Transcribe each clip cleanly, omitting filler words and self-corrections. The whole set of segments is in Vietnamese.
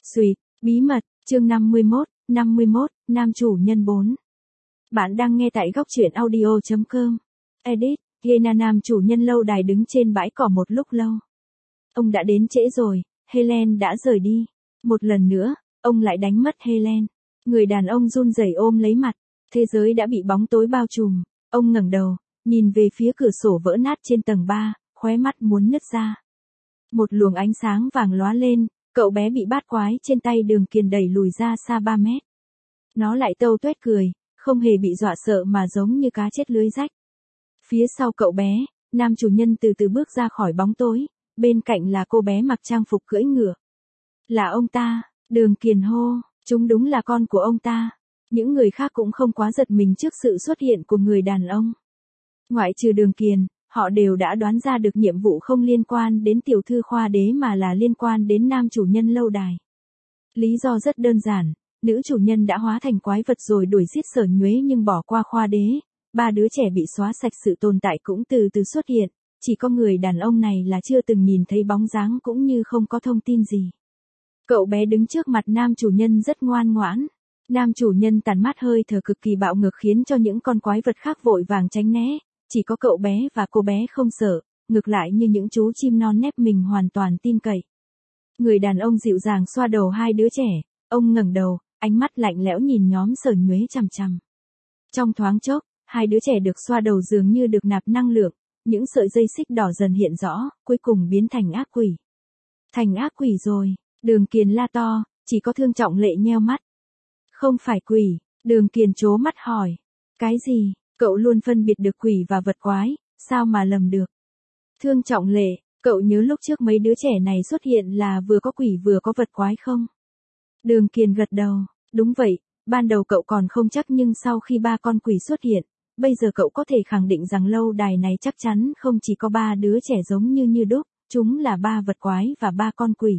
Xuyệt, bí mật, chương 51, nam chủ nhân 4. Bạn đang nghe tại góc truyện audio.com. Edit, Gena nam chủ nhân lâu đài đứng trên bãi cỏ một lúc lâu. Ông đã đến trễ rồi, Helen đã rời đi. Một lần nữa, ông lại đánh mất Helen. Người đàn ông run rẩy ôm lấy mặt, thế giới đã bị bóng tối bao trùm. Ông ngẩng đầu, nhìn về phía cửa sổ vỡ nát trên tầng 3, khóe mắt muốn nứt ra. Một luồng ánh sáng vàng lóa lên, cậu bé bị bát quái trên tay Đường Kiền đẩy lùi ra xa 3 mét. Nó lại tâu tuét cười, không hề bị dọa sợ mà giống như cá chết lưới rách. Phía sau cậu bé, nam chủ nhân từ từ bước ra khỏi bóng tối, bên cạnh là cô bé mặc trang phục cưỡi ngựa. Là ông ta, Đường Kiền hô, chúng đúng là con của ông ta. Những người khác cũng không quá giật mình trước sự xuất hiện của người đàn ông. Ngoại trừ Đường Kiền, họ đều đã đoán ra được nhiệm vụ không liên quan đến tiểu thư Khoa Đế mà là liên quan đến nam chủ nhân lâu đài. Lý do rất đơn giản, nữ chủ nhân đã hóa thành quái vật rồi đuổi giết Sở Nhuế nhưng bỏ qua Khoa Đế, 3 đứa trẻ bị xóa sạch sự tồn tại cũng từ từ xuất hiện, chỉ có người đàn ông này là chưa từng nhìn thấy bóng dáng cũng như không có thông tin gì. Cậu bé đứng trước mặt nam chủ nhân rất ngoan ngoãn. Nam chủ nhân tàn mát hơi thở cực kỳ bạo ngược khiến cho những con quái vật khác vội vàng tránh né. Chỉ có cậu bé và cô bé không sợ, ngược lại như những chú chim non nép mình hoàn toàn tin cậy. Người đàn ông dịu dàng xoa đầu 2 đứa trẻ, ông ngẩng đầu, ánh mắt lạnh lẽo nhìn nhóm Sở Nhuế chằm chằm. Trong thoáng chốc, 2 đứa trẻ được xoa đầu dường như được nạp năng lượng, những sợi dây xích đỏ dần hiện rõ, cuối cùng biến thành ác quỷ. Thành ác quỷ rồi, Đường Kiền la to, chỉ có Thương Trọng Lệ nheo mắt. Không phải quỷ, Đường Kiền trố mắt hỏi. Cái gì? Cậu luôn phân biệt được quỷ và vật quái, sao mà lầm được? Thương Trọng Lệ, cậu nhớ lúc trước mấy đứa trẻ này xuất hiện là vừa có quỷ vừa có vật quái không? Đường Kiền gật đầu, đúng vậy, ban đầu cậu còn không chắc nhưng sau khi 3 con quỷ xuất hiện, bây giờ cậu có thể khẳng định rằng lâu đài này chắc chắn không chỉ có 3 đứa trẻ giống như đúc, chúng là 3 vật quái và 3 con quỷ.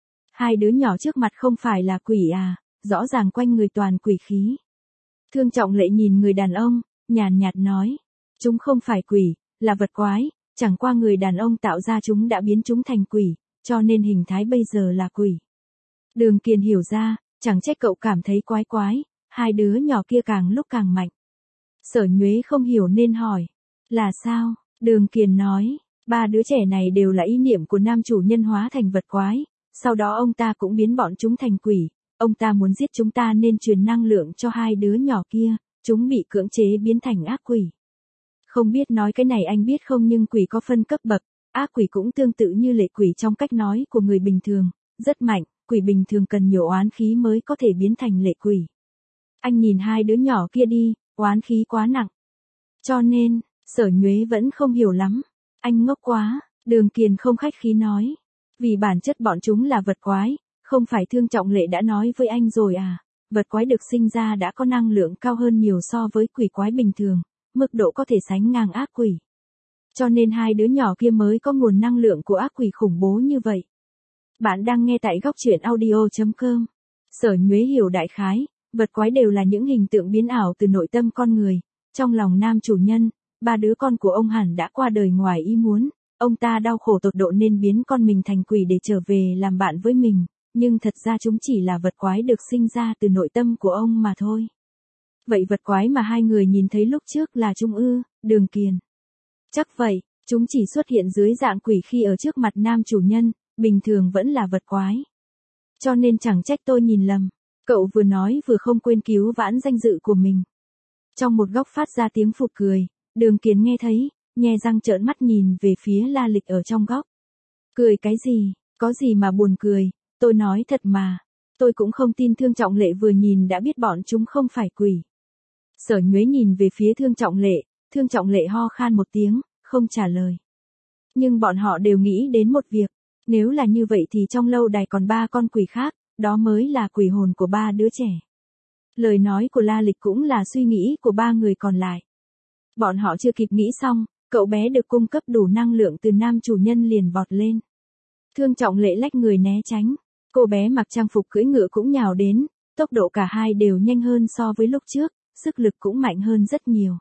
2 đứa nhỏ trước mặt không phải là quỷ à, rõ ràng quanh người toàn quỷ khí. Thương Trọng Lệ nhìn người đàn ông, nhàn nhạt nói, chúng không phải quỷ, là vật quái, chẳng qua người đàn ông tạo ra chúng đã biến chúng thành quỷ, cho nên hình thái bây giờ là quỷ. Đường Kiền hiểu ra, chẳng trách cậu cảm thấy quái quái, 2 đứa nhỏ kia càng lúc càng mạnh. Sở Nhuế không hiểu nên hỏi, là sao? Đường Kiền nói, 3 đứa trẻ này đều là ý niệm của nam chủ nhân hóa thành vật quái, sau đó ông ta cũng biến bọn chúng thành quỷ, ông ta muốn giết chúng ta nên truyền năng lượng cho 2 đứa nhỏ kia. Chúng bị cưỡng chế biến thành ác quỷ. Không biết nói cái này anh biết không nhưng quỷ có phân cấp bậc, ác quỷ cũng tương tự như lệ quỷ trong cách nói của người bình thường, rất mạnh, quỷ bình thường cần nhiều oán khí mới có thể biến thành lệ quỷ. Anh nhìn 2 đứa nhỏ kia đi, oán khí quá nặng. Cho nên, Sở Nhuế vẫn không hiểu lắm. Anh ngốc quá, Đường Kiền không khách khí nói. Vì bản chất bọn chúng là vật quái, không phải Thương Trọng Lệ đã nói với anh rồi à? Vật quái được sinh ra đã có năng lượng cao hơn nhiều so với quỷ quái bình thường, mức độ có thể sánh ngang ác quỷ. Cho nên 2 đứa nhỏ kia mới có nguồn năng lượng của ác quỷ khủng bố như vậy. Bạn đang nghe tại góc truyện audio.com. Sở Nhuế hiểu đại khái, vật quái đều là những hình tượng biến ảo từ nội tâm con người. Trong lòng nam chủ nhân, 3 đứa con của ông hẳn đã qua đời ngoài ý muốn, ông ta đau khổ tột độ nên biến con mình thành quỷ để trở về làm bạn với mình. Nhưng thật ra chúng chỉ là vật quái được sinh ra từ nội tâm của ông mà thôi. Vậy vật quái mà 2 người nhìn thấy lúc trước là chúng ư? Đường Kiền. Chắc vậy, chúng chỉ xuất hiện dưới dạng quỷ khi ở trước mặt nam chủ nhân, bình thường vẫn là vật quái. Cho nên chẳng trách tôi nhìn lầm. Cậu vừa nói vừa không quên cứu vãn danh dự của mình. Trong một góc phát ra tiếng phụt cười, Đường Kiền nghe thấy, nhe răng trợn mắt nhìn về phía La Lịch ở trong góc. Cười cái gì, có gì mà buồn cười. Tôi nói thật mà, tôi cũng không tin Thương Trọng Lệ vừa nhìn đã biết bọn chúng không phải quỷ. Sở Nhuế nhìn về phía Thương Trọng Lệ ho khan một tiếng, không trả lời. Nhưng bọn họ đều nghĩ đến một việc, nếu là như vậy thì trong lâu đài còn 3 con quỷ khác, đó mới là quỷ hồn của 3 đứa trẻ. Lời nói của La Lịch cũng là suy nghĩ của 3 người còn lại. Bọn họ chưa kịp nghĩ xong, cậu bé được cung cấp đủ năng lượng từ nam chủ nhân liền vọt lên. Thương Trọng Lệ lách người né tránh. Cô bé mặc trang phục cưỡi ngựa cũng nhào đến, tốc độ cả hai đều nhanh hơn so với lúc trước, sức lực cũng mạnh hơn rất nhiều.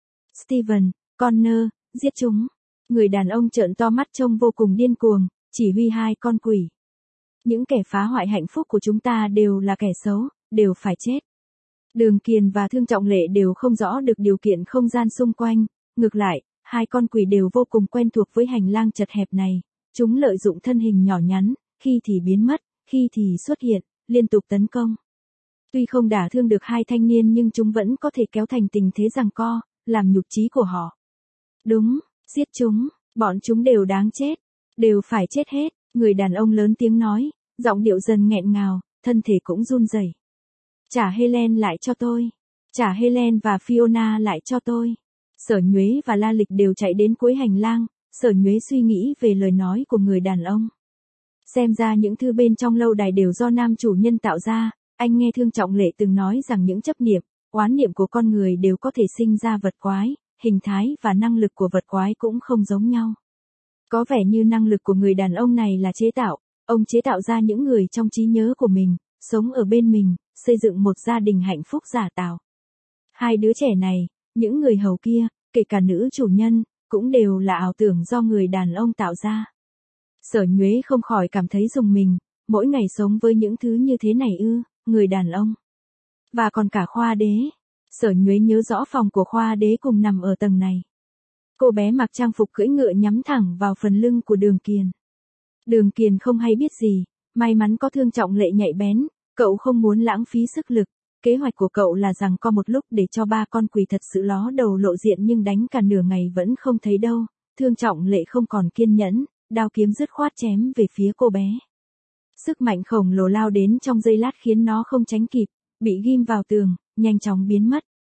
Steven, Connor, giết chúng. Người đàn ông trợn to mắt trông vô cùng điên cuồng, chỉ huy 2 con quỷ. Những kẻ phá hoại hạnh phúc của chúng ta đều là kẻ xấu, đều phải chết. Đường Kiền và Thương Trọng Lệ đều không rõ được điều kiện không gian xung quanh, ngược lại, hai con quỷ đều vô cùng quen thuộc với hành lang chật hẹp này, chúng lợi dụng thân hình nhỏ nhắn, khi thì biến mất, khi thì xuất hiện, liên tục tấn công. Tuy không đả thương được hai thanh niên nhưng chúng vẫn có thể kéo thành tình thế giằng co, làm nhục chí của họ. Đúng, giết chúng, bọn chúng đều đáng chết, đều phải chết hết, người đàn ông lớn tiếng nói, giọng điệu dần nghẹn ngào, thân thể cũng run rẩy. Trả Helen lại cho tôi, trả Helen và Fiona lại cho tôi. Sở Nhuế và La Lịch đều chạy đến cuối hành lang, Sở Nhuế suy nghĩ về lời nói của người đàn ông. Xem ra những thư bên trong lâu đài đều do nam chủ nhân tạo ra, anh nghe Thương Trọng Lệ từng nói rằng những chấp niệm, oán niệm của con người đều có thể sinh ra vật quái, hình thái và năng lực của vật quái cũng không giống nhau. Có vẻ như năng lực của người đàn ông này là chế tạo, ông chế tạo ra những người trong trí nhớ của mình, sống ở bên mình, xây dựng một gia đình hạnh phúc giả tạo. Hai đứa trẻ này, những người hầu kia, kể cả nữ chủ nhân, cũng đều là ảo tưởng do người đàn ông tạo ra. Sở Nhuế không khỏi cảm thấy rùng mình, mỗi ngày sống với những thứ như thế này ư, người đàn ông. Và còn cả Khoa Đế. Sở Nhuế nhớ rõ phòng của Khoa Đế cùng nằm ở tầng này. Cô bé mặc trang phục cưỡi ngựa nhắm thẳng vào phần lưng của Đường Kiền. Đường Kiền không hay biết gì, may mắn có Thương Trọng Lệ nhạy bén, cậu không muốn lãng phí sức lực. Kế hoạch của cậu là rằng có một lúc để cho ba con quỷ thật sự ló đầu lộ diện nhưng đánh cả nửa ngày vẫn không thấy đâu. Thương Trọng Lệ không còn kiên nhẫn, đao kiếm dứt khoát chém về phía cô bé. Sức mạnh khổng lồ lao đến trong giây lát khiến nó không tránh kịp, bị ghim vào tường, nhanh chóng biến mất.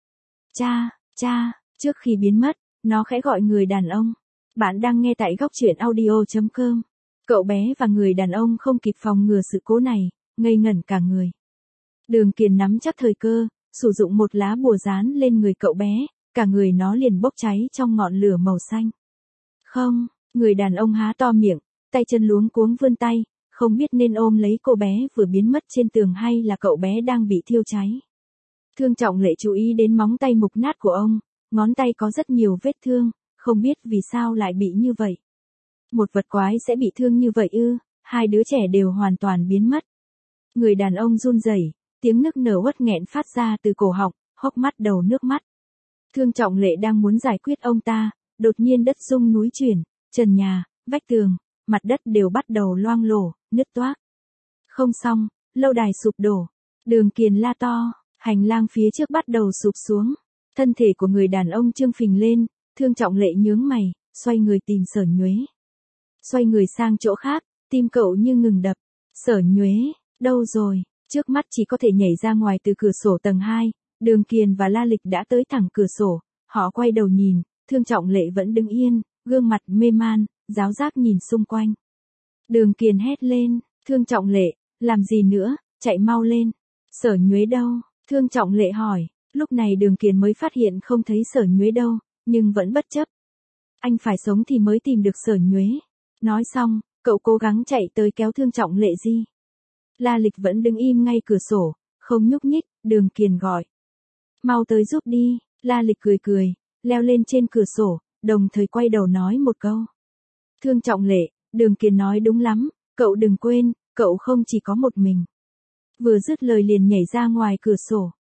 Cha, trước khi biến mất, nó khẽ gọi người đàn ông. Bạn đang nghe tại góc truyện audio.com. Cậu bé và người đàn ông không kịp phòng ngừa sự cố này, ngây ngẩn cả người. Đường Kiền nắm chắc thời cơ, sử dụng một lá bùa dán lên người cậu bé, cả người nó liền bốc cháy trong ngọn lửa màu xanh. Không, người đàn ông há to miệng, tay chân luống cuống vươn tay, không biết nên ôm lấy cô bé vừa biến mất trên tường hay là cậu bé đang bị thiêu cháy. Thương Trọng Lệ chú ý đến móng tay mục nát của ông, ngón tay có rất nhiều vết thương, không biết vì sao lại bị như vậy. Một vật quái sẽ bị thương như vậy ư? Hai đứa trẻ đều hoàn toàn biến mất. Người đàn ông run rẩy, tiếng nức nở uất nghẹn phát ra từ cổ họng, hốc mắt đầu nước mắt. Thương Trọng Lệ đang muốn giải quyết ông ta, đột nhiên đất rung núi chuyển, trần nhà, vách tường, mặt đất đều bắt đầu loang lổ, nứt toác. Không xong, lâu đài sụp đổ. Đường Kiền la to, hành lang phía trước bắt đầu sụp xuống. Thân thể của người đàn ông trương phình lên, Thương Trọng Lệ nhướng mày, xoay người tìm Sở Nhuế. Xoay người sang chỗ khác, tim cậu như ngừng đập. Sở Nhuế, đâu rồi? Trước mắt chỉ có thể nhảy ra ngoài từ cửa sổ tầng 2, Đường Kiền và La Lịch đã tới thẳng cửa sổ, họ quay đầu nhìn, Thương Trọng Lệ vẫn đứng yên, gương mặt mê man, giáo giác nhìn xung quanh. Đường Kiền hét lên, Thương Trọng Lệ, làm gì nữa, chạy mau lên. Sở Nhuế đâu? Thương Trọng Lệ hỏi, lúc này Đường Kiền mới phát hiện không thấy Sở Nhuế đâu, nhưng vẫn bất chấp. Anh phải sống thì mới tìm được Sở Nhuế. Nói xong, cậu cố gắng chạy tới kéo Thương Trọng Lệ đi. La Lịch vẫn đứng im ngay cửa sổ, không nhúc nhích, Đường Kiền gọi. Mau tới giúp đi, La Lịch cười cười, leo lên trên cửa sổ, đồng thời quay đầu nói một câu. Thương Trọng Lệ, Đường Kiền nói đúng lắm, cậu đừng quên, cậu không chỉ có một mình. Vừa dứt lời liền nhảy ra ngoài cửa sổ.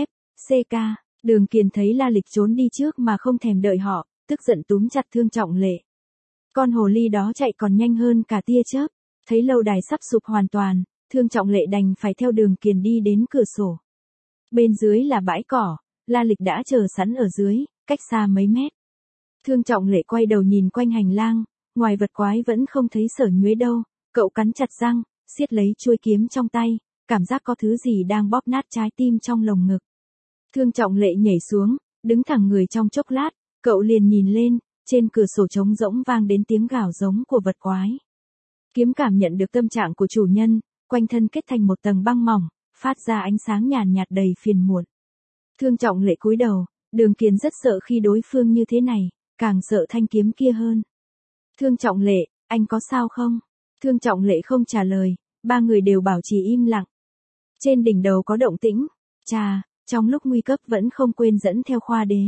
CK, Đường Kiền thấy La Lịch trốn đi trước mà không thèm đợi họ, tức giận túm chặt Thương Trọng Lệ. Con hồ ly đó chạy còn nhanh hơn cả tia chớp, thấy lâu đài sắp sụp hoàn toàn, Thương Trọng Lệ đành phải theo Đường Kiền đi đến cửa sổ. Bên dưới là bãi cỏ, La Lịch đã chờ sẵn ở dưới, cách xa mấy mét. Thương Trọng Lệ quay đầu nhìn quanh hành lang, ngoài vật quái vẫn không thấy Sở Nhuế đâu, cậu cắn chặt răng, siết lấy chuôi kiếm trong tay, cảm giác có thứ gì đang bóp nát trái tim trong lồng ngực. Thương Trọng Lệ nhảy xuống, đứng thẳng người trong chốc lát, cậu liền nhìn lên, trên cửa sổ trống rỗng vang đến tiếng gào giống của vật quái. Kiếm cảm nhận được tâm trạng của chủ nhân, quanh thân kết thành một tầng băng mỏng, phát ra ánh sáng nhàn nhạt đầy phiền muộn. Thương Trọng Lệ cúi đầu, Đường Kiền rất sợ khi đối phương như thế này, càng sợ thanh kiếm kia hơn. Thương Trọng Lệ, anh có sao không? Thương Trọng Lệ không trả lời, ba người đều bảo trì im lặng. Trên đỉnh đầu có động tĩnh, chà, trong lúc nguy cấp vẫn không quên dẫn theo Khoa Đế.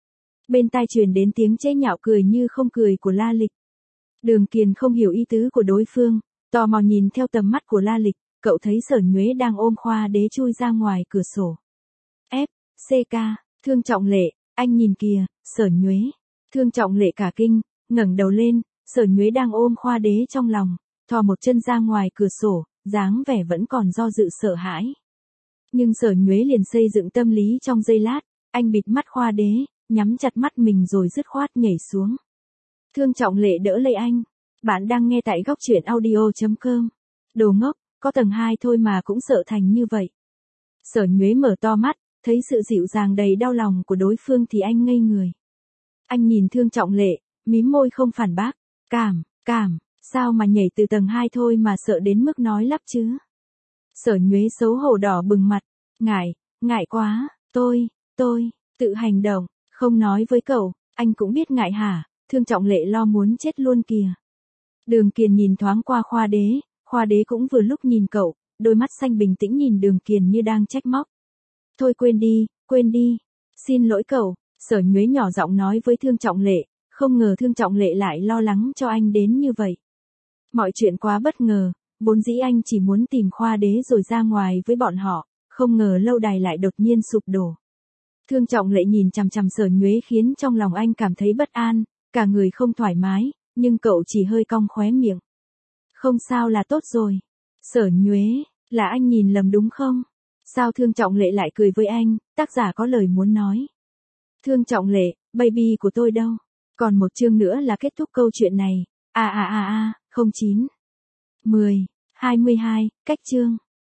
Bên tai truyền đến tiếng chế nhạo cười như không cười của La Lịch. Đường Kiền không hiểu ý tứ của đối phương, Tò mò nhìn theo tầm mắt của La Lịch, cậu thấy Sở Nhuế đang ôm Khoa Đế chui ra ngoài cửa sổ. CK, Thương Trọng Lệ, anh nhìn kìa, Sở Nhuế. Thương Trọng Lệ cả kinh, ngẩng đầu lên, Sở Nhuế đang ôm Khoa Đế trong lòng, thò một chân ra ngoài cửa sổ, dáng vẻ vẫn còn do dự sợ hãi. Nhưng Sở Nhuế liền xây dựng tâm lý trong giây lát, anh bịt mắt Khoa Đế, nhắm chặt mắt mình rồi dứt khoát nhảy xuống. Thương Trọng Lệ đỡ lấy anh. Bạn đang nghe tại góc truyện audio.com. Đồ ngốc, có tầng 2 thôi mà cũng sợ thành như vậy. Sở Nhuế mở to mắt, thấy sự dịu dàng đầy đau lòng của đối phương thì anh ngây người. Anh nhìn Thương Trọng Lệ, mím môi không phản bác. Cảm, sao mà nhảy từ tầng 2 thôi mà sợ đến mức nói lắp chứ? Sở Nhuế xấu hổ đỏ bừng mặt. Ngại quá, tôi, tự hành động, không nói với cậu, anh cũng biết ngại hả? Thương Trọng Lệ lo muốn chết luôn kìa. Đường Kiền nhìn thoáng qua Khoa Đế cũng vừa lúc nhìn cậu, đôi mắt xanh bình tĩnh nhìn Đường Kiền như đang trách móc. Thôi quên đi, xin lỗi cậu, Sở Nhuế nhỏ giọng nói với Thương Trọng Lệ, không ngờ Thương Trọng Lệ lại lo lắng cho anh đến như vậy. Mọi chuyện quá bất ngờ, vốn dĩ anh chỉ muốn tìm Khoa Đế rồi ra ngoài với bọn họ, không ngờ lâu đài lại đột nhiên sụp đổ. Thương Trọng Lệ nhìn chằm chằm Sở Nhuế khiến trong lòng anh cảm thấy bất an, cả người không thoải mái, nhưng cậu chỉ hơi cong khóe miệng. Không sao là tốt rồi. Sở Nhuế, là anh nhìn lầm đúng không? Sao Thương Trọng Lệ lại cười với anh, tác giả có lời muốn nói. Thương Trọng Lệ, baby của tôi đâu? Còn một chương nữa là kết thúc câu chuyện này. 09. 10. 22, cách chương.